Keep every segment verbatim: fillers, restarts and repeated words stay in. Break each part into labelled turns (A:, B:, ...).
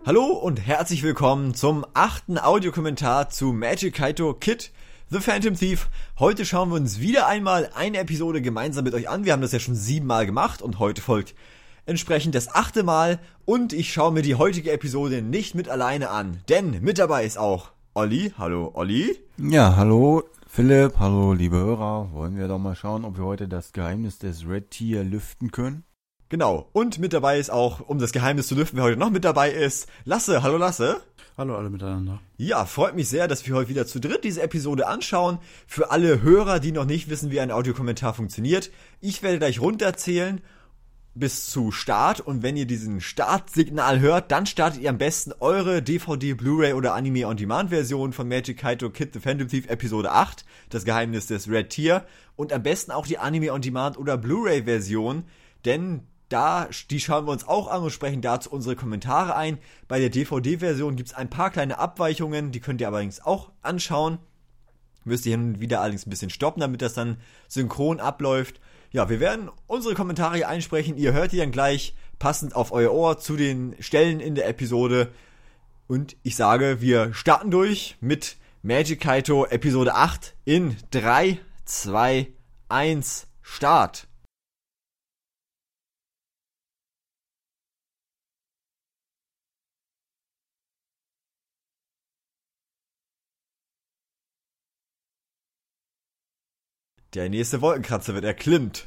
A: Hallo und herzlich willkommen zum achten Audiokommentar zu Magic Kaito Kid The Phantom Thief. Heute schauen wir uns wieder einmal eine Episode gemeinsam mit euch an. Wir haben das ja schon siebenmal gemacht und heute folgt entsprechend das achte Mal. Und ich schaue mir die heutige Episode nicht mit alleine an, denn mit dabei ist auch Olli. Hallo Olli.
B: Ja, hallo Philipp, hallo liebe Hörer. Wollen wir doch mal schauen, ob wir heute das Geheimnis des Red Tier lüften können?
A: Genau, und mit dabei ist auch, um das Geheimnis zu lüften, wer heute noch mit dabei ist, Lasse. Hallo Lasse.
C: Hallo alle miteinander.
A: Ja, freut mich sehr, dass wir heute wieder zu dritt diese Episode anschauen. Für alle Hörer, die noch nicht wissen, wie ein Audiokommentar funktioniert, ich werde gleich runterzählen bis zu Start, und wenn ihr diesen Startsignal hört, dann startet ihr am besten eure D V D, Blu-ray oder Anime-on-Demand-Version von Magic Kaito Kid The Phantom Thief Episode acht, das Geheimnis des Red Tier, und am besten auch die Anime-on-Demand oder Blu-ray-Version, denn Da, die schauen wir uns auch an und sprechen dazu unsere Kommentare ein. Bei der D V D-Version gibt es ein paar kleine Abweichungen, die könnt ihr allerdings auch anschauen. Müsst ihr hin und wieder allerdings ein bisschen stoppen, damit das dann synchron abläuft. Ja, wir werden unsere Kommentare hier einsprechen. Ihr hört die dann gleich passend auf euer Ohr zu den Stellen in der Episode. Und ich sage, wir starten durch mit Magic Kaito Episode acht in drei, zwei, eins, Start. Der nächste Wolkenkratzer wird erklimmt.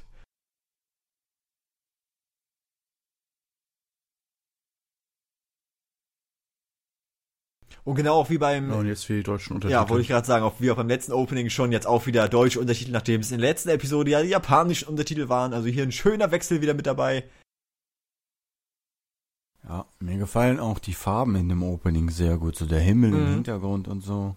A: Und genau auch wie beim...
C: Ja, und jetzt für die deutschen Untertitel.
A: Ja, wollte ich gerade sagen, auch wie auch beim letzten Opening schon, jetzt auch wieder deutsche Untertitel, nachdem es in der letzten Episode ja die japanischen Untertitel waren. Also hier ein schöner Wechsel wieder mit dabei.
B: Ja, mir gefallen auch die Farben in dem Opening sehr gut. So der Himmel
A: Mhm.
B: im Hintergrund und so.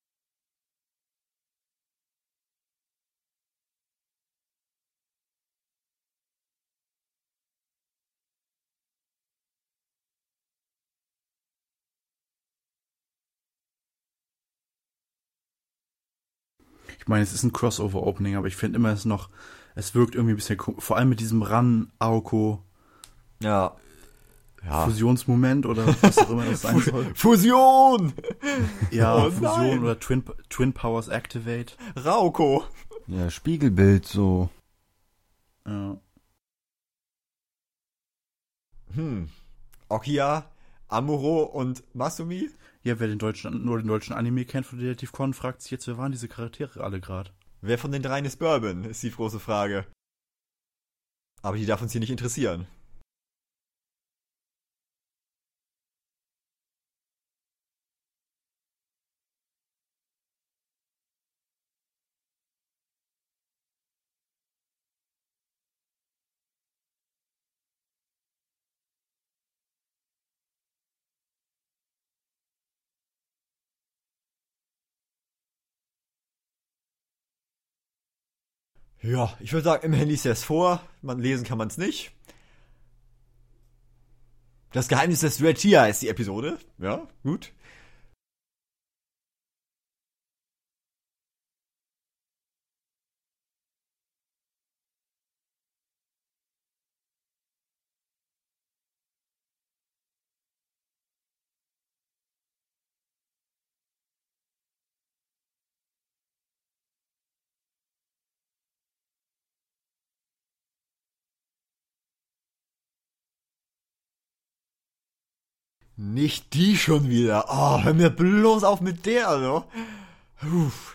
C: Ich meine, es ist ein Crossover-Opening, aber ich finde immer, es noch, es wirkt irgendwie ein bisschen, ko- vor allem mit diesem Ran-Aoko-Fusionsmoment
A: Ja.
C: oder was auch immer das sein soll.
A: Fusion!
C: Ja,
A: Oh
C: Fusion
A: nein.
C: oder Twin, Twin Powers Activate.
A: Rauko.
B: Ja, Spiegelbild so.
C: Ja.
A: Hm. Okia, Amuro und Masumi?
C: Ja, wer den deutschen, nur den deutschen Anime kennt von Detective Conan, fragt sich jetzt, wer waren diese Charaktere alle gerade?
A: Wer von den dreien ist Bourbon, ist die große Frage. Aber die darf uns hier nicht interessieren. Ja, ich würde sagen, immerhin liest er es vor. Man lesen kann man es nicht. Das Geheimnis des Red Tier heißt die Episode. Ja, gut. Nicht die schon wieder. Oh, hör mir bloß auf mit der, also. Uff.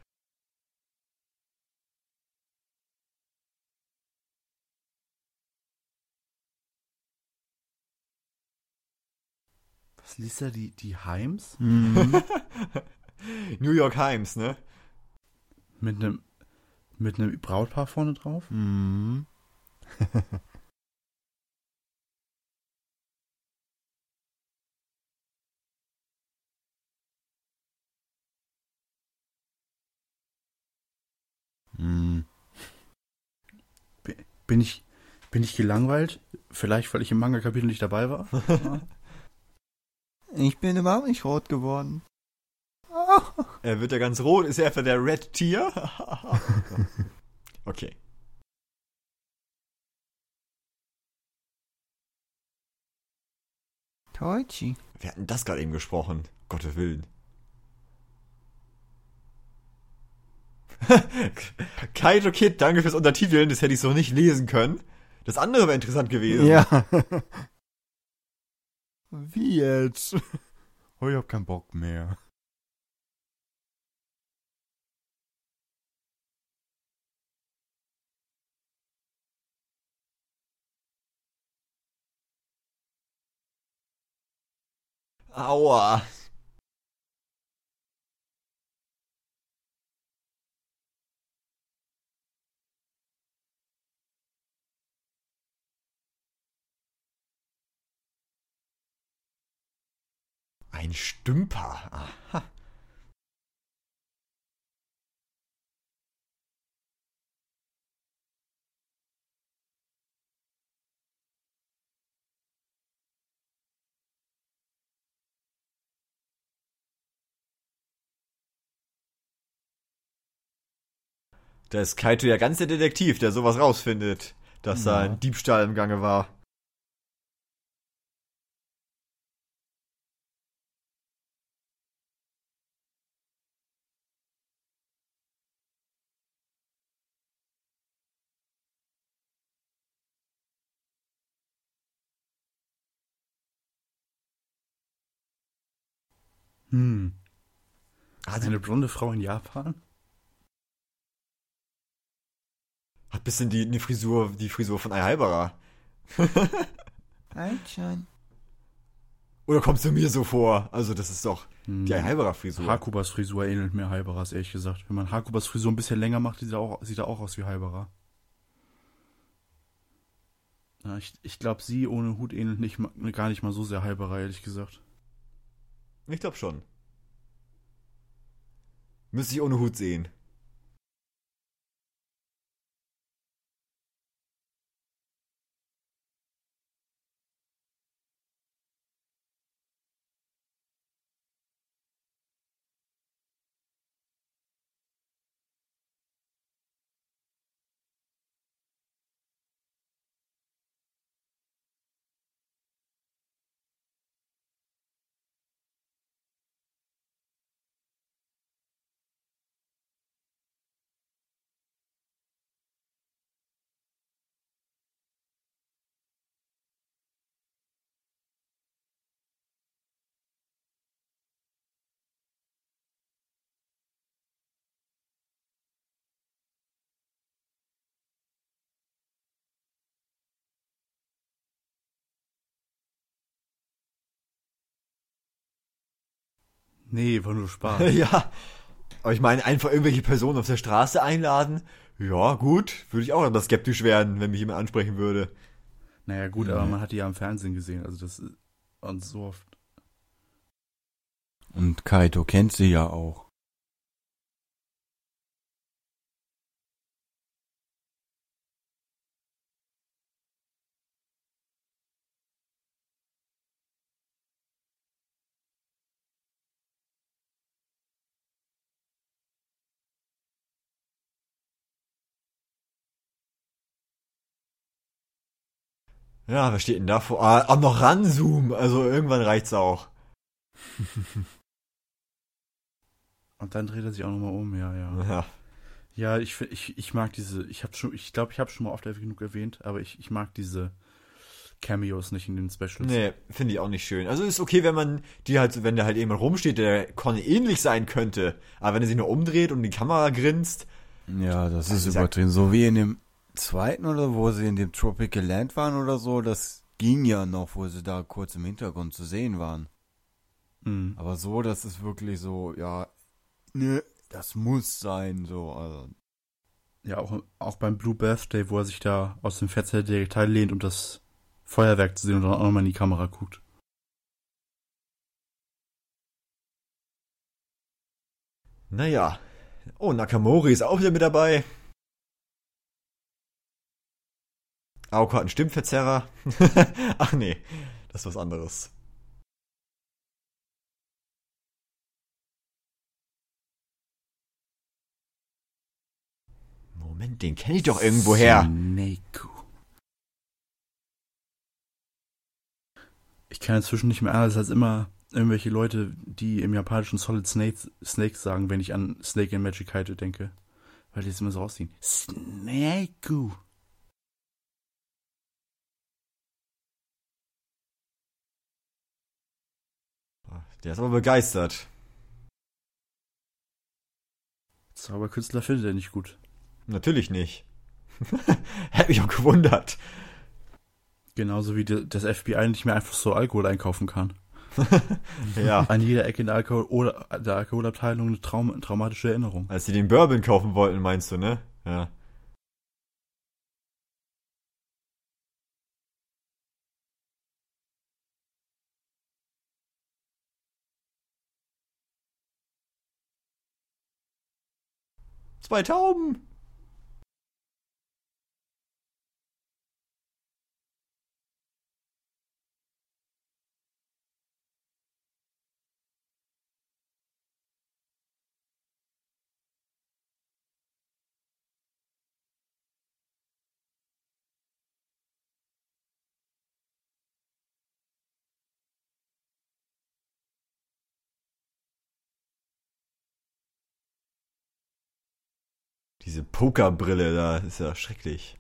C: Was liest er, die, die Heims?
B: Mhm.
A: New York Times, ne?
C: Mit einem, mit einem Brautpaar vorne drauf?
B: Mhm. Mhm.
C: Bin ich, bin ich gelangweilt? Vielleicht, weil ich im Manga-Kapitel nicht dabei war?
B: Ich bin überhaupt nicht rot geworden.
A: Er wird ja ganz rot. Ist er etwa der Red Tier? Okay.
B: Toichi.
A: Wir hatten das gerade eben gesprochen. Gottes Willen. Kaito Kid, danke fürs Untertiteln. Das hätte ich so nicht lesen können. Das andere wäre interessant gewesen.
B: Ja. Wie jetzt? Oh, ich hab keinen Bock mehr.
A: Aua. Ein Stümper. Aha. Da ist Kaito ja ganz der Detektiv, der sowas rausfindet, dass da
B: Ja.
A: ein Diebstahl im Gange war.
C: Hm.
A: Also,
C: Eine blonde Frau in Japan?
A: hat bisschen die, die Frisur, die Frisur von Aihaibara.
B: Alter.
A: Oder kommst du mir so vor? Also, das ist doch
C: Hm.
A: die Aihaibara-Frisur.
C: Hakubas Frisur ähnelt mir Haibaras, ehrlich gesagt. Wenn man Hakubas Frisur ein bisschen länger macht, sieht er auch, sieht er auch aus wie Haibara. Ja, ich ich glaube, sie ohne Hut ähnelt nicht, ma- gar nicht mal so sehr Haibara, ehrlich gesagt.
A: Ich glaube schon. Müsste ich ohne Hut sehen.
C: Nee, war nur Spaß.
A: Ja. Aber ich meine, einfach irgendwelche Personen auf der Straße einladen. Ja, gut. Würde ich auch aber skeptisch werden, wenn mich jemand ansprechen würde.
C: Naja, gut,
B: Mhm.
C: aber man hat die ja im Fernsehen gesehen, also das ist und so oft.
B: Und Kaito kennt sie ja auch.
A: Ja, was steht denn da vor? Ah, auch noch ranzoomen. Also irgendwann reicht's auch.
C: Und dann dreht er sich auch nochmal um, ja, ja.
A: Ja.
C: Ja, ich, fi- ich, ich mag diese, ich habe schon, ich glaube, ich habe schon mal oft genug erwähnt, aber ich, ich mag diese Cameos nicht in den Specials.
A: Nee, finde ich auch nicht schön. Also ist okay, wenn man die halt, wenn da halt jemand rumsteht, der Conny ähnlich sein könnte. Aber wenn er sich nur umdreht und die Kamera grinst.
B: Ja, das
A: Also
B: ist
A: ich sag-
B: übertrieben. So wie in dem zweiten oder wo sie in dem Tropical Land waren oder so, das ging ja noch, wo sie da kurz im Hintergrund zu sehen waren.
C: Mhm.
B: Aber so, das ist wirklich so, ja, ne, das muss sein, so, also.
C: Ja, auch, auch beim Blue Birthday, wo er sich da aus dem Fenster der Detail lehnt, um das Feuerwerk zu sehen und dann auch nochmal in die Kamera guckt.
A: Naja. Oh, Nakamori ist auch wieder mit dabei. Aoko hat einen Stimmverzerrer. Ach nee, das ist was anderes. Moment, den kenne ich doch irgendwoher.
C: Snake. Ich kann inzwischen nicht mehr anders als immer irgendwelche Leute, die im japanischen Solid Snake, Snake sagen, wenn ich an Snake in Magic Kaito denke. Weil die es immer so rausziehen. Snake.
A: Der ist aber begeistert.
C: Zauberkünstler findet er nicht gut.
A: Natürlich nicht. Hätte mich auch gewundert.
C: Genauso wie die, das F B I nicht mehr einfach so Alkohol einkaufen kann.
A: Ja.
C: An jeder Ecke in der, Alkohol- oder der Alkoholabteilung eine Traum, traumatische Erinnerung.
A: Als sie den Bourbon kaufen wollten, meinst du, ne? Ja. Zwei Tauben. Diese Pokerbrille da ist ja schrecklich.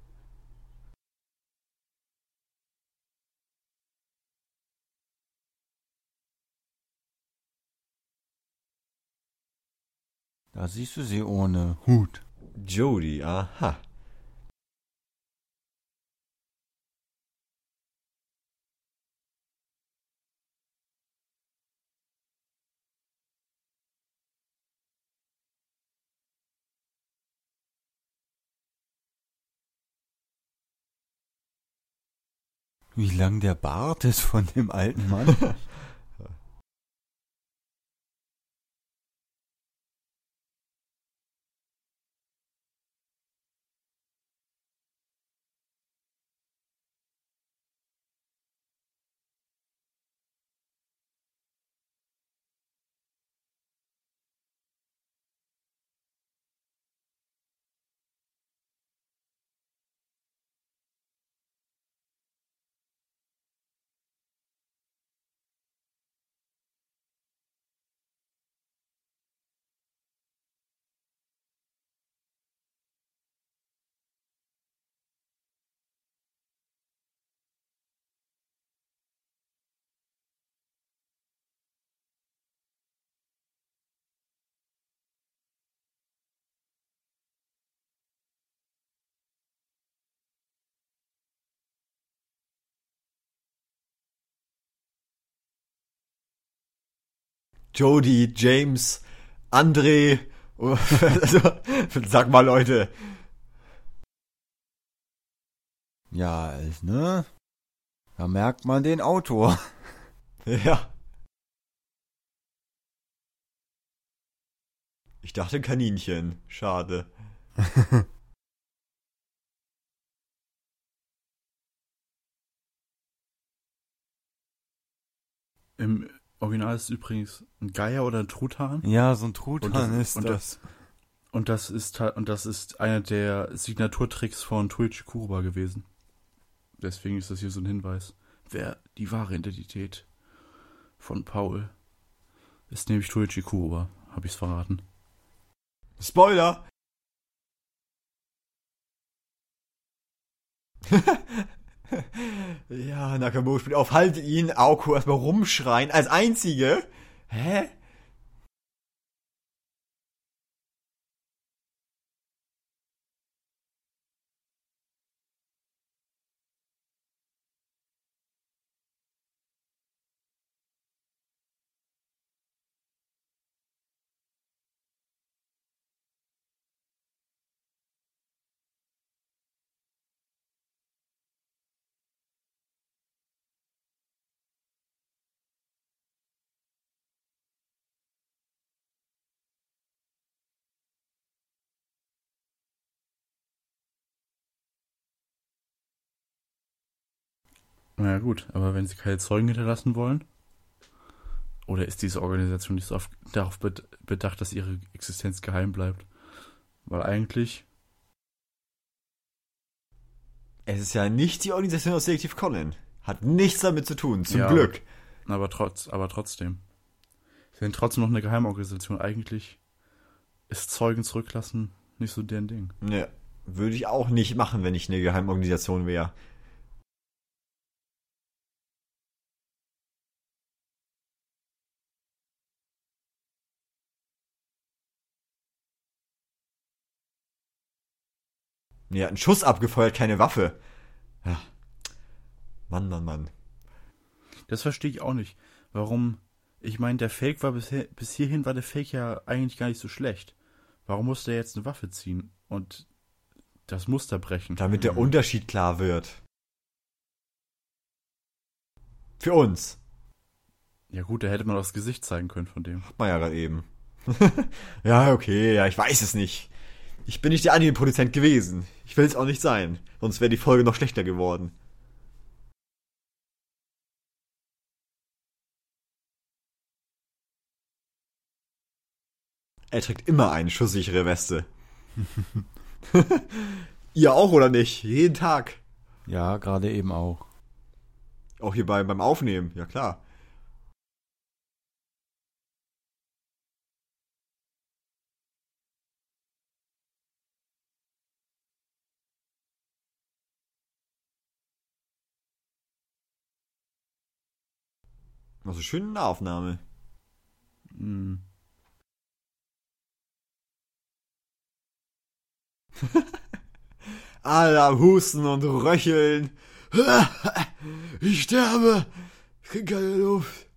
B: Da siehst du sie ohne Hut.
A: Jodie, aha.
B: Wie lang der Bart ist von dem alten Mann.
A: Jodie, James, André. Also, sag mal, Leute.
B: Ja, ist, ne? Da merkt man den Autor.
A: Ja. Ich dachte Kaninchen. Schade.
C: Im Original ist übrigens ein Geier oder ein Truthahn.
B: Ja, so ein Truthahn
C: Und das-
B: ist
C: und
B: das.
C: Und das ist ta- und das ist einer der Signaturtricks von Toichi Kuroba gewesen. Deswegen ist das hier so ein Hinweis. Wer die wahre Identität von Paul ist nämlich Toichi Kuroba, habe ich's verraten.
A: Spoiler! Ja, Nakamura spielt auf, halte ihn, Aoko erstmal rumschreien, als einzige. Hä?
C: Na ja, gut, aber wenn sie keine Zeugen hinterlassen wollen, oder ist diese Organisation nicht so auf, darauf bed- bedacht, dass ihre Existenz geheim bleibt? Weil eigentlich,
A: Es ist ja nicht die Organisation aus Detective Conan. Hat nichts damit zu tun, zum
C: Ja,
A: Glück.
C: Aber, trotz, aber trotzdem. Wir sind trotzdem noch eine Geheimorganisation. Eigentlich ist Zeugen zurücklassen nicht so deren Ding.
A: Ne, würde ich auch nicht machen, wenn ich eine Geheimorganisation wäre. Mir hat einen Schuss abgefeuert, keine Waffe. Ja. Mann, Mann, Mann.
C: Das verstehe ich auch nicht. Warum? Ich meine, der Fake war bisher, bis hierhin war der Fake ja eigentlich gar nicht so schlecht. Warum musste er jetzt eine Waffe ziehen und das Muster brechen?
A: Damit der Unterschied klar wird. Für uns.
C: Ja gut, da hätte man auch das Gesicht zeigen können von dem.
A: Hat man ja gerade eben. Ja, okay, ja, ich weiß es nicht. Ich bin nicht der Anime-Produzent gewesen. Ich will es auch nicht sein. Sonst wäre die Folge noch schlechter geworden. Er trägt immer eine schusssichere Weste. Ihr auch, oder nicht? Jeden Tag.
B: Ja, gerade eben auch.
A: Auch hier bei, beim Aufnehmen, ja klar. Also schöne Nahaufnahme.
C: Hm.
A: Alle am Husten und Röcheln. Ich sterbe. Ich krieg keine Luft.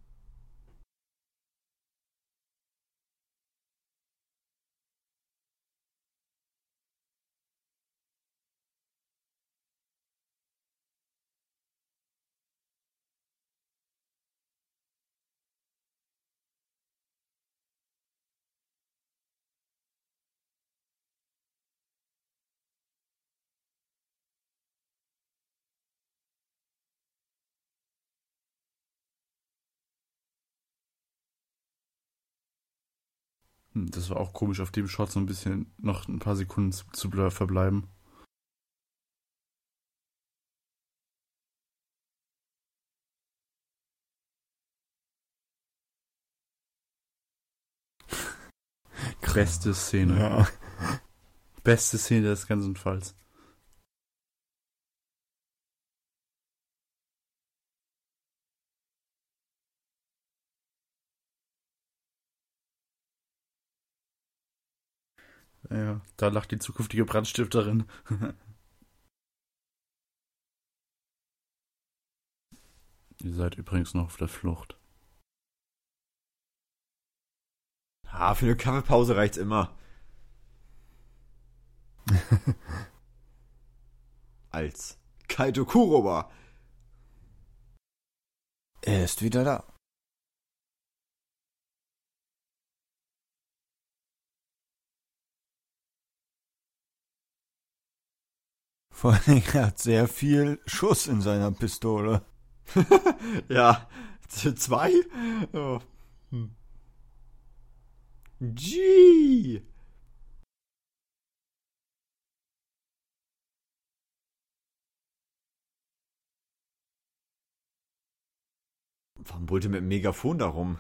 C: Hm, Das war auch komisch, auf dem Shot so ein bisschen noch ein paar Sekunden zu, zu ble- verbleiben. Beste Szene.
B: Ja.
C: Beste Szene des ganzen Falls. Ja, da lacht die zukünftige Brandstifterin. Ihr seid übrigens noch auf der Flucht.
A: Ah, für eine Kaffeepause reicht's immer. Als Kaito Kuroba.
B: Er ist wieder da. Vor allem, er hat sehr viel Schuss in seiner Pistole.
A: Ja, z- zwei? Oh. Hm. Gee. Warum wollte mit dem Megafon darum?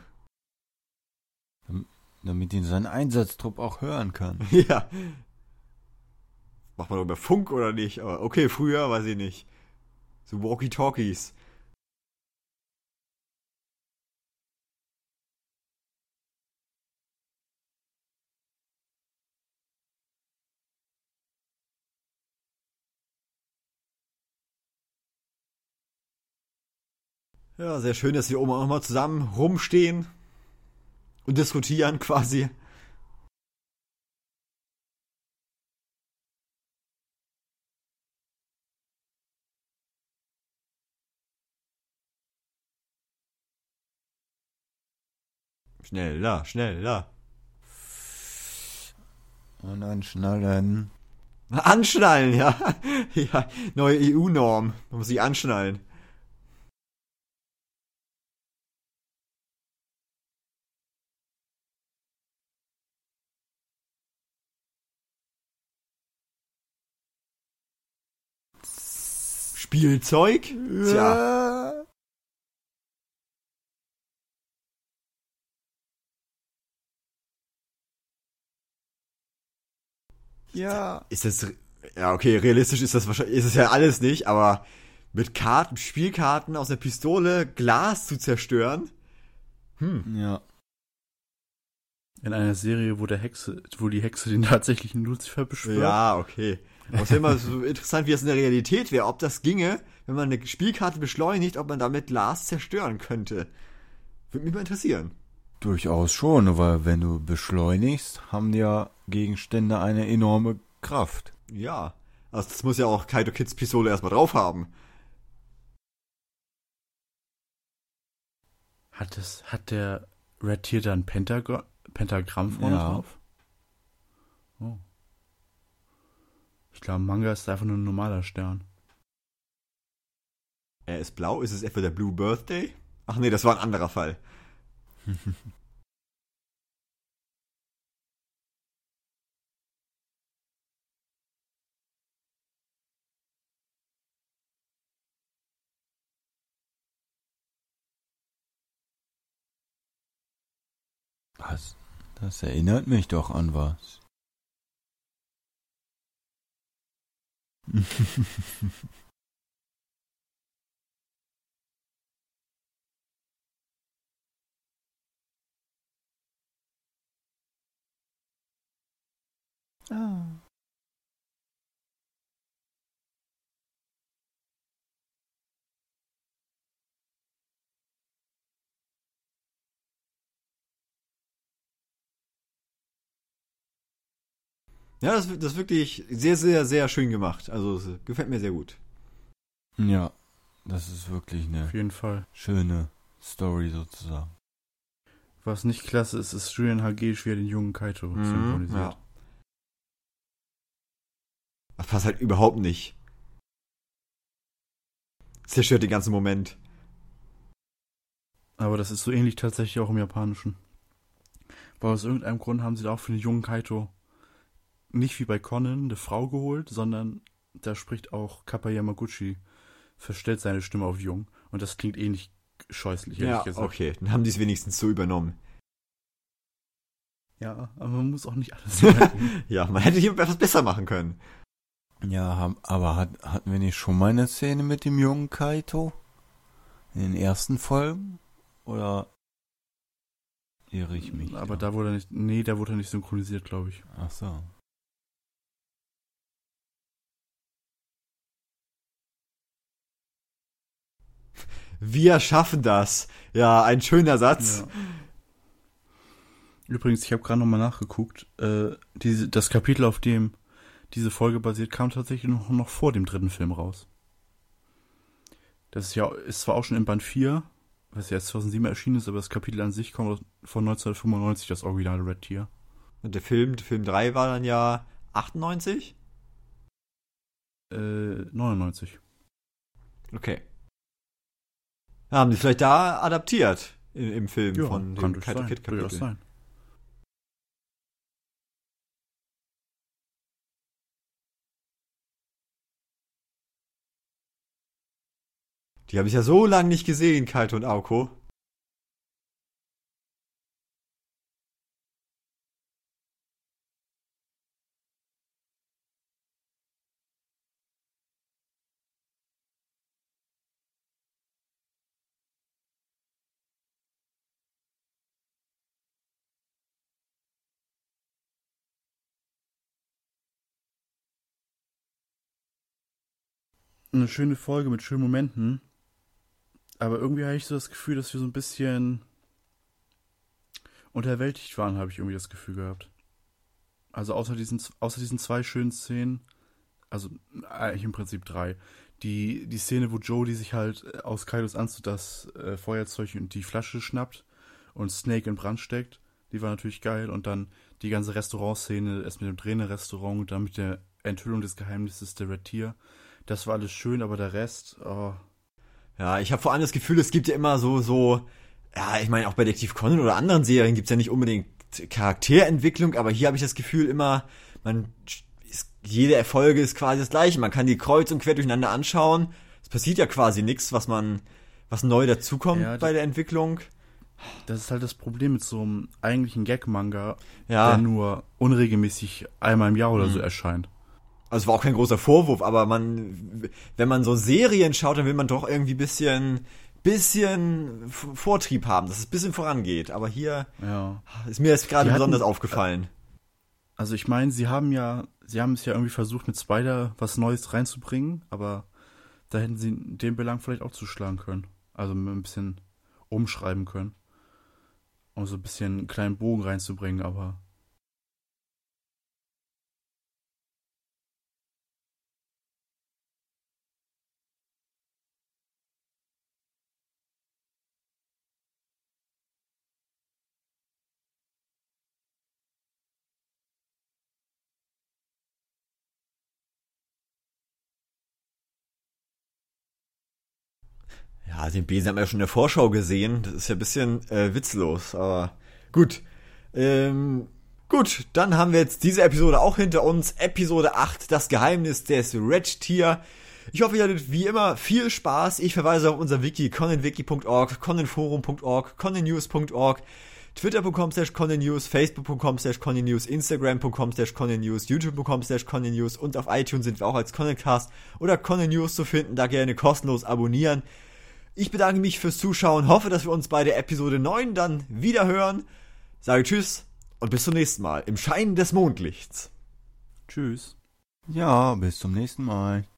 B: Damit ihn sein Einsatztrupp auch hören kann.
A: Ja. Macht man doch über Funk oder nicht? Aber okay, früher weiß ich nicht. So Walkie-Talkies. Ja, sehr schön, dass wir oben auch nochmal zusammen rumstehen und diskutieren quasi. Schneller, schneller.
B: Und anschnallen.
A: Anschnallen, ja. Ja, neue E U-Norm. Man muss sich anschnallen. Spielzeug? Tja.
B: Ja.
A: Ist das, ja okay, realistisch ist das wahrscheinlich, ist es ja alles nicht, aber mit Karten, Spielkarten aus der Pistole Glas zu zerstören? Hm.
B: Ja.
C: In einer Serie, wo der Hexe, wo die Hexe den tatsächlichen Lucifer beschwört.
A: Ja, okay. Aber es wäre immer so interessant, wie es in der Realität wäre, ob das ginge, wenn man eine Spielkarte beschleunigt, ob man damit Glas zerstören könnte. Würde mich mal interessieren.
B: Durchaus schon, weil wenn du beschleunigst, haben ja Gegenstände eine enorme Kraft.
A: Ja. Also das muss ja auch Kaito Kids Pistole erstmal drauf haben.
C: Hat es, hat der Red Tier da ein Pentagra- Pentagramm vorne
B: Ja.
C: drauf? Oh. Ich glaube, Manga ist einfach nur ein normaler Stern.
A: Er ist blau, ist es etwa der Blue Birthday? Ach nee, das war ein anderer Fall.
B: Was? Das erinnert mich doch an was. Ah.
A: Ja, das, das ist wirklich sehr, sehr, sehr schön gemacht. Also es gefällt mir sehr gut.
B: Ja, das ist wirklich eine
C: Auf jeden Fall.
B: schöne Story sozusagen.
C: Was nicht klasse ist, ist Julian Hagesh, wie er den jungen Kaito synchronisiert.
A: Ja. Das passt halt überhaupt nicht. Zerstört den ganzen Moment.
C: Aber das ist so ähnlich tatsächlich auch im Japanischen. Weil aus irgendeinem Grund haben sie da auch für den jungen Kaito nicht wie bei Conan eine Frau geholt, sondern da spricht auch Kappa Yamaguchi, verstellt seine Stimme auf jung. Und das klingt ähnlich scheußlich, ehrlich
A: Ja,
C: gesagt.
A: okay. Dann haben die es wenigstens so übernommen.
C: Ja, aber man muss auch nicht alles merken.
A: Ja, man hätte hier etwas besser machen können.
B: Ja, haben, aber hat, hatten wir nicht schon mal eine Szene mit dem jungen Kaito? In den ersten Folgen? Oder irre ich mich?
C: Aber
B: da?
C: da wurde er nicht, nee, da wurde er nicht synchronisiert, glaube ich.
B: Ach so.
A: Wir schaffen das. Ja, ein schöner Satz.
C: Ja. Übrigens, ich habe gerade nochmal nachgeguckt. Äh, diese, das Kapitel, auf dem diese Folge basiert, kam tatsächlich noch, noch vor dem dritten Film raus. Das ist ja ist zwar auch schon im Band vier, was ja erst zweitausendsieben erschienen ist, aber das Kapitel an sich kommt von neunzehnhundertfünfundneunzig, das originale Red Tier.
A: Und der Film, Film drei war dann ja achtundneunzig?
C: Äh, neunundneunzig.
A: Okay. Ja, haben die vielleicht da adaptiert im, im Film
C: Ja,
A: von
C: kann
A: dem
C: durchaus
A: Kaito
C: sein,
A: Kid
C: durchaus
A: Kapitel.
C: sein.
A: Die habe ich ja so lange nicht gesehen, Kaito und Aoko.
C: Eine schöne Folge mit schönen Momenten. Aber irgendwie habe ich so das Gefühl, dass wir so ein bisschen unterwältigt waren, habe ich irgendwie das Gefühl gehabt. Also außer diesen, außer diesen zwei schönen Szenen, also eigentlich im Prinzip drei. Die, die Szene, wo Jodie sich halt aus Kaidos Anzug das äh, Feuerzeug und die Flasche schnappt und Snake in Brand steckt, die war natürlich geil. Und dann die ganze Restaurantszene, erst mit dem Träne-Restaurant und dann mit der Enthüllung des Geheimnisses der Red Tier. Das war alles schön, aber der Rest, oh.
A: Ja, ich habe vor allem das Gefühl, es gibt ja immer so, so, ja, ich meine, auch bei Detektiv Conan oder anderen Serien gibt's ja nicht unbedingt Charakterentwicklung, aber hier habe ich das Gefühl immer, man, ist, jede Folge ist quasi das gleiche. Man kann die kreuz und quer durcheinander anschauen. es passiert ja quasi nichts, was man, was neu dazukommt
C: Ja,
A: bei der Entwicklung.
C: Das ist halt das Problem mit so einem eigentlichen Gag-Manga,
A: Ja.
C: der nur unregelmäßig einmal im Jahr oder so
A: Mhm.
C: erscheint.
A: Also es war auch kein großer Vorwurf, aber man, wenn man so Serien schaut, dann will man doch irgendwie bisschen, bisschen F- Vortrieb haben, dass es ein bisschen vorangeht. Aber hier
C: Ja.
A: ist mir das gerade
C: Die hatten-
A: besonders aufgefallen.
C: Also ich meine, sie haben ja, sie haben es ja irgendwie versucht, mit Spider was Neues reinzubringen, aber da hätten sie den Belang vielleicht auch zuschlagen können. Also ein bisschen umschreiben können. Um so ein bisschen einen kleinen Bogen reinzubringen, aber
A: Ja, den Besen haben wir ja schon in der Vorschau gesehen. Das ist ja ein bisschen äh, witzlos, aber gut. Ähm, gut, dann haben wir jetzt diese Episode auch hinter uns. Episode acht, das Geheimnis des Red Tier. Ich hoffe, ihr hattet wie immer viel Spaß. Ich verweise auf unser Wiki, conenwiki punkt org, conenforum punkt org, conennews punkt org, twitter punkt com slash conennews, facebook punkt com slash conennews, instagram punkt com slash conennews, youtube punkt com slash conennews und auf iTunes sind wir auch als Conencast oder Conennews zu finden. Da gerne kostenlos abonnieren. Ich bedanke mich fürs Zuschauen, hoffe, dass wir uns bei der Episode neun dann wieder hören. Sage Tschüss und bis zum nächsten Mal im Schein des Mondlichts.
C: tschüss.
B: Ja, bis zum nächsten Mal.